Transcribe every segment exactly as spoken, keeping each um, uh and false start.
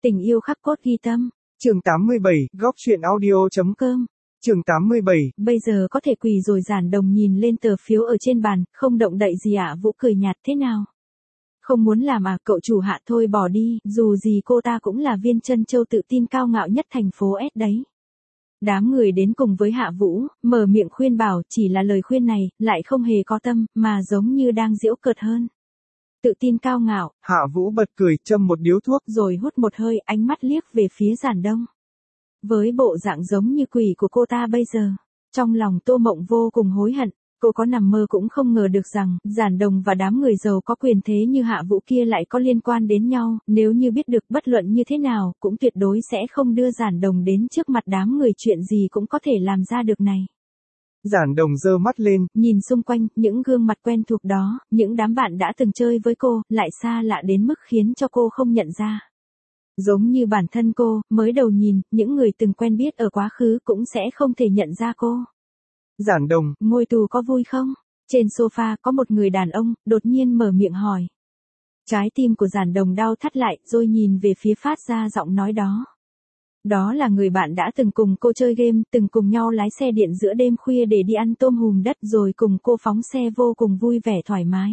Tình yêu khắc cốt ghi tâm. Chương tám mươi bảy, góc truyện audio chấm Cơm. Chương tám mươi bảy. Bây giờ có thể quỳ rồi. Giản Đồng nhìn lên tờ phiếu ở trên bàn, không động đậy gì ạ. Vũ cười nhạt, thế nào? Không muốn làm à? Cậu chủ Hạ thôi bỏ đi, dù gì cô ta cũng là viên chân châu tự tin cao ngạo nhất thành phố S đấy. Đám người đến cùng với Hạ Vũ, mở miệng khuyên bảo, chỉ là lời khuyên này, lại không hề có tâm, mà giống như đang giễu cợt hơn. Tự tin cao ngạo. Hạ Vũ bật cười, châm một điếu thuốc, rồi hút một hơi, ánh mắt liếc về phía Giản Đông. Với bộ dạng giống như quỷ của cô ta bây giờ, trong lòng Tô Mộng vô cùng hối hận. Cô có nằm mơ cũng không ngờ được rằng, Giản Đồng và đám người giàu có quyền thế như Hạ Vũ kia lại có liên quan đến nhau, nếu như biết được bất luận như thế nào, cũng tuyệt đối sẽ không đưa Giản Đồng đến trước mặt đám người, chuyện gì cũng có thể làm ra được này. Giản Đồng giơ mắt lên, nhìn xung quanh, những gương mặt quen thuộc đó, những đám bạn đã từng chơi với cô, lại xa lạ đến mức khiến cho cô không nhận ra. Giống như bản thân cô, mới đầu nhìn, những người từng quen biết ở quá khứ cũng sẽ không thể nhận ra cô. Giản Đồng, ngồi tù có vui không? Trên sofa có một người đàn ông, đột nhiên mở miệng hỏi. Trái tim của Giản Đồng đau thắt lại, rồi nhìn về phía phát ra giọng nói đó. Đó là người bạn đã từng cùng cô chơi game, từng cùng nhau lái xe điện giữa đêm khuya để đi ăn tôm hùm đất, rồi cùng cô phóng xe vô cùng vui vẻ thoải mái.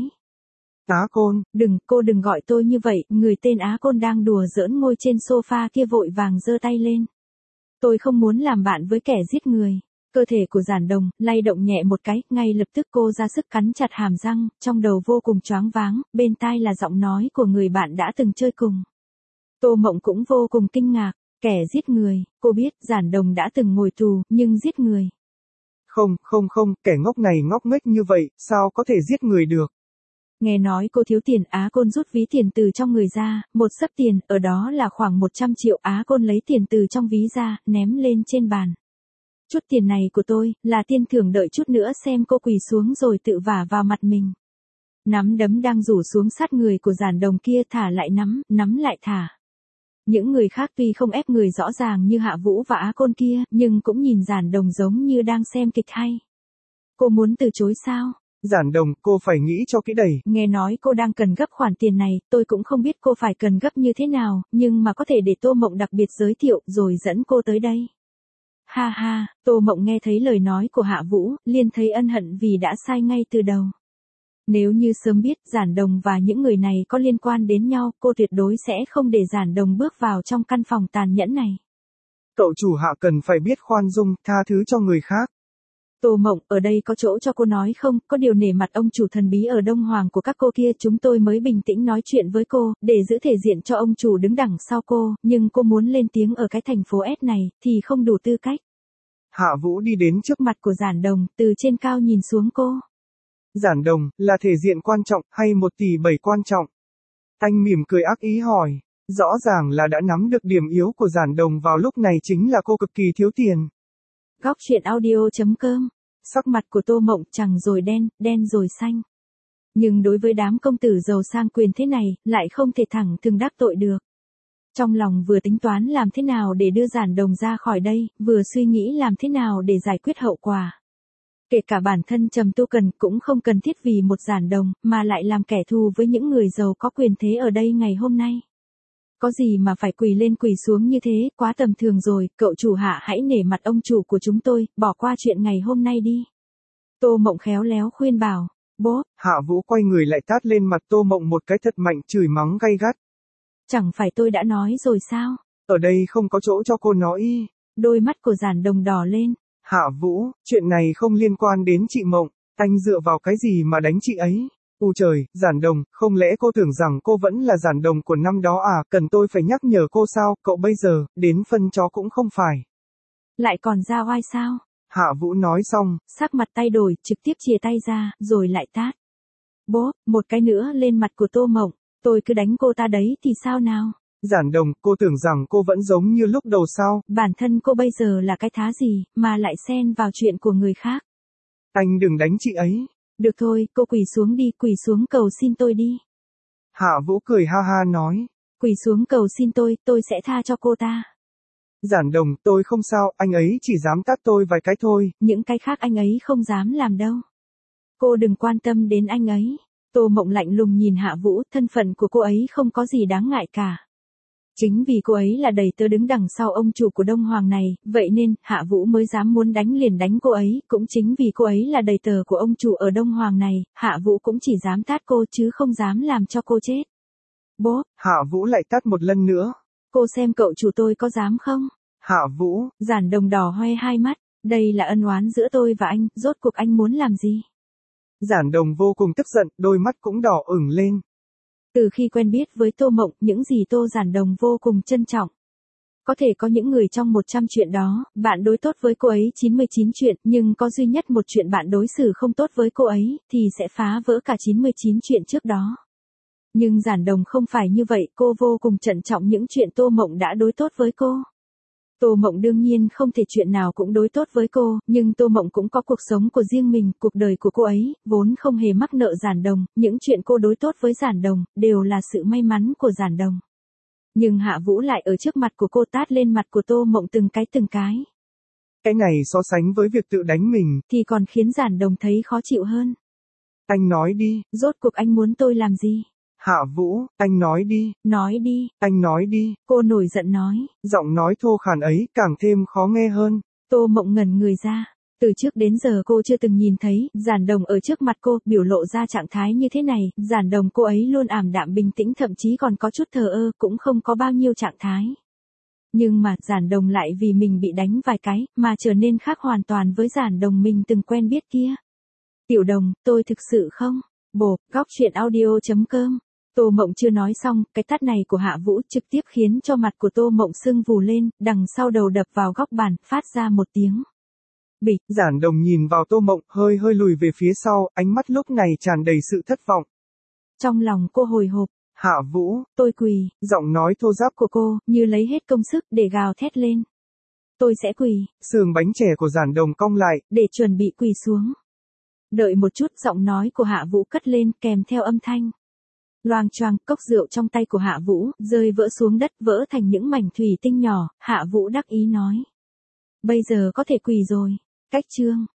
Á Côn, đừng, cô đừng gọi tôi như vậy, người tên Á Côn đang đùa giỡn ngồi trên sofa kia vội vàng giơ tay lên. Tôi không muốn làm bạn với kẻ giết người. Cơ thể của Giản Đồng lay động nhẹ một cái, ngay lập tức cô ra sức cắn chặt hàm răng, trong đầu vô cùng choáng váng, bên tai là giọng nói của người bạn đã từng chơi cùng. Tô Mộng cũng vô cùng kinh ngạc, kẻ giết người, cô biết Giản Đồng đã từng ngồi tù, nhưng giết người. Không, không không, kẻ ngốc này ngốc nghếch như vậy, sao có thể giết người được? Nghe nói cô thiếu tiền, Á Côn rút ví tiền từ trong người ra, một xấp tiền, ở đó là khoảng một trăm triệu, Á Côn lấy tiền từ trong ví ra, ném lên trên bàn. Chút tiền này của tôi, là tiền thưởng, đợi chút nữa xem cô quỳ xuống rồi tự vả vào mặt mình. Nắm đấm đang rủ xuống sát người của Giản Đồng kia, thả lại nắm, nắm lại thả. Những người khác tuy không ép người rõ ràng như Hạ Vũ và Á Côn kia, nhưng cũng nhìn Giản Đồng giống như đang xem kịch hay. Cô muốn từ chối sao? Giản Đồng, cô phải nghĩ cho kỹ đầy. Nghe nói cô đang cần gấp khoản tiền này, tôi cũng không biết cô phải cần gấp như thế nào, nhưng mà có thể để Tô Mộng đặc biệt giới thiệu, rồi dẫn cô tới đây. Ha ha, Tô Mộng nghe thấy lời nói của Hạ Vũ, liền thấy ân hận vì đã sai ngay từ đầu. Nếu như sớm biết Giản Đồng và những người này có liên quan đến nhau, cô tuyệt đối sẽ không để Giản Đồng bước vào trong căn phòng tàn nhẫn này. Cậu chủ Hạ cần phải biết khoan dung, tha thứ cho người khác. Tô Mộng, ở đây có chỗ cho cô nói không? Có điều nể mặt ông chủ thần bí ở Đông Hoàng của các cô kia, chúng tôi mới bình tĩnh nói chuyện với cô, để giữ thể diện cho ông chủ đứng đằng sau cô, nhưng cô muốn lên tiếng ở cái thành phố S này, thì không đủ tư cách. Hạ Vũ đi đến trước mặt của Giản Đồng, từ trên cao nhìn xuống cô. Giản Đồng, là thể diện quan trọng, hay một tỷ bảy quan trọng? Anh mỉm cười ác ý hỏi. Rõ ràng là đã nắm được điểm yếu của Giản Đồng vào lúc này, chính là cô cực kỳ thiếu tiền. Góc truyện audio chấm com. Sắc mặt của Tô Mộng chẳng rồi đen, đen rồi xanh. Nhưng đối với đám công tử giàu sang quyền thế này, lại không thể thẳng thừng đắc tội được. Trong lòng vừa tính toán làm thế nào để đưa Giản Đồng ra khỏi đây, vừa suy nghĩ làm thế nào để giải quyết hậu quả. Kể cả bản thân Trầm Tu Cần cũng không cần thiết vì một Giản Đồng, mà lại làm kẻ thù với những người giàu có quyền thế ở đây ngày hôm nay. Có gì mà phải quỳ lên quỳ xuống như thế, quá tầm thường rồi, cậu chủ Hạ hãy nể mặt ông chủ của chúng tôi, bỏ qua chuyện ngày hôm nay đi. Tô Mộng khéo léo khuyên bảo. Bố. Hạ Vũ quay người lại tát lên mặt Tô Mộng một cái thật mạnh, chửi mắng gay gắt. Chẳng phải tôi đã nói rồi sao? Ở đây không có chỗ cho cô nói. Đôi mắt của Giản Đồng đỏ lên. Hạ Vũ, chuyện này không liên quan đến chị Mộng, anh dựa vào cái gì mà đánh chị ấy? U trời, Giản Đồng, không lẽ cô tưởng rằng cô vẫn là Giản Đồng của năm đó à? Cần tôi phải nhắc nhở cô sao? Cậu bây giờ, đến phân chó cũng không phải. Lại còn ra oai sao? Hạ Vũ nói xong, sắc mặt thay đổi, trực tiếp chìa tay ra, rồi lại tát. Bố, một cái nữa lên mặt của Tô Mộng, tôi cứ đánh cô ta đấy thì sao nào? Giản Đồng, cô tưởng rằng cô vẫn giống như lúc đầu sao? Bản thân cô bây giờ là cái thá gì, mà lại xen vào chuyện của người khác? Anh đừng đánh chị ấy. Được thôi, cô quỳ xuống đi, quỳ xuống cầu xin tôi đi. Hạ Vũ cười ha ha nói. Quỳ xuống cầu xin tôi, tôi sẽ tha cho cô ta. Giản Đồng, tôi không sao, anh ấy chỉ dám tát tôi vài cái thôi. Những cái khác anh ấy không dám làm đâu. Cô đừng quan tâm đến anh ấy. Tô Mộng lạnh lùng nhìn Hạ Vũ, thân phận của cô ấy không có gì đáng ngại cả. Chính vì cô ấy là đầy tớ đứng đằng sau ông chủ của Đông Hoàng này, vậy nên, Hạ Vũ mới dám muốn đánh liền đánh cô ấy, cũng chính vì cô ấy là đầy tớ của ông chủ ở Đông Hoàng này, Hạ Vũ cũng chỉ dám tát cô chứ không dám làm cho cô chết. Bố, Hạ Vũ lại tát một lần nữa. Cô xem cậu chủ tôi có dám không? Hạ Vũ, Giản Đồng đỏ hoe hai mắt, đây là ân oán giữa tôi và anh, rốt cuộc anh muốn làm gì? Giản Đồng vô cùng tức giận, đôi mắt cũng đỏ ửng lên. Từ khi quen biết với Tô Mộng, những gì Tô Giản Đồng vô cùng trân trọng. Có thể có những người trong một trăm chuyện đó, bạn đối tốt với cô ấy chín mươi chín chuyện, nhưng có duy nhất một chuyện bạn đối xử không tốt với cô ấy, thì sẽ phá vỡ cả chín mươi chín chuyện trước đó. Nhưng Giản Đồng không phải như vậy, cô vô cùng trân trọng những chuyện Tô Mộng đã đối tốt với cô. Tô Mộng đương nhiên không thể chuyện nào cũng đối tốt với cô, nhưng Tô Mộng cũng có cuộc sống của riêng mình, cuộc đời của cô ấy, vốn không hề mắc nợ Giản Đồng, những chuyện cô đối tốt với Giản Đồng, đều là sự may mắn của Giản Đồng. Nhưng Hạ Vũ lại ở trước mặt của cô tát lên mặt của Tô Mộng từng cái từng cái. Cái này so sánh với việc tự đánh mình, thì còn khiến Giản Đồng thấy khó chịu hơn. Anh nói đi. Rốt cuộc anh muốn tôi làm gì? Hạ Vũ, anh nói đi. Nói đi. Anh nói đi. Cô nổi giận nói. Giọng nói thô khàn ấy càng thêm khó nghe hơn. Tô Mộng ngẩn người ra. Từ trước đến giờ cô chưa từng nhìn thấy Giản Đồng ở trước mặt cô biểu lộ ra trạng thái như thế này. Giản Đồng cô ấy luôn ảm đạm bình tĩnh, thậm chí còn có chút thờ ơ, cũng không có bao nhiêu trạng thái. Nhưng mà Giản Đồng lại vì mình bị đánh vài cái mà trở nên khác hoàn toàn với Giản Đồng mình từng quen biết kia. Tiểu Đồng, tôi thực sự không. Bộp, góc truyện audio chấm com. Tô Mộng chưa nói xong, cái tát này của Hạ Vũ trực tiếp khiến cho mặt của Tô Mộng sưng vù lên, đằng sau đầu đập vào góc bàn, phát ra một tiếng bịch. Giản Đồng nhìn vào Tô Mộng, hơi hơi lùi về phía sau, ánh mắt lúc này tràn đầy sự thất vọng. Trong lòng cô hồi hộp. Hạ Vũ, tôi quỳ. Giọng nói thô ráp của cô, như lấy hết công sức để gào thét lên. Tôi sẽ quỳ. Sườn bánh chè của Giản Đồng cong lại, để chuẩn bị quỳ xuống. Đợi một chút, giọng nói của Hạ Vũ cất lên kèm theo âm thanh. Loang choang, cốc rượu trong tay của Hạ Vũ, rơi vỡ xuống đất, vỡ thành những mảnh thủy tinh nhỏ, Hạ Vũ đắc ý nói. Bây giờ có thể quỳ rồi. Cách chương.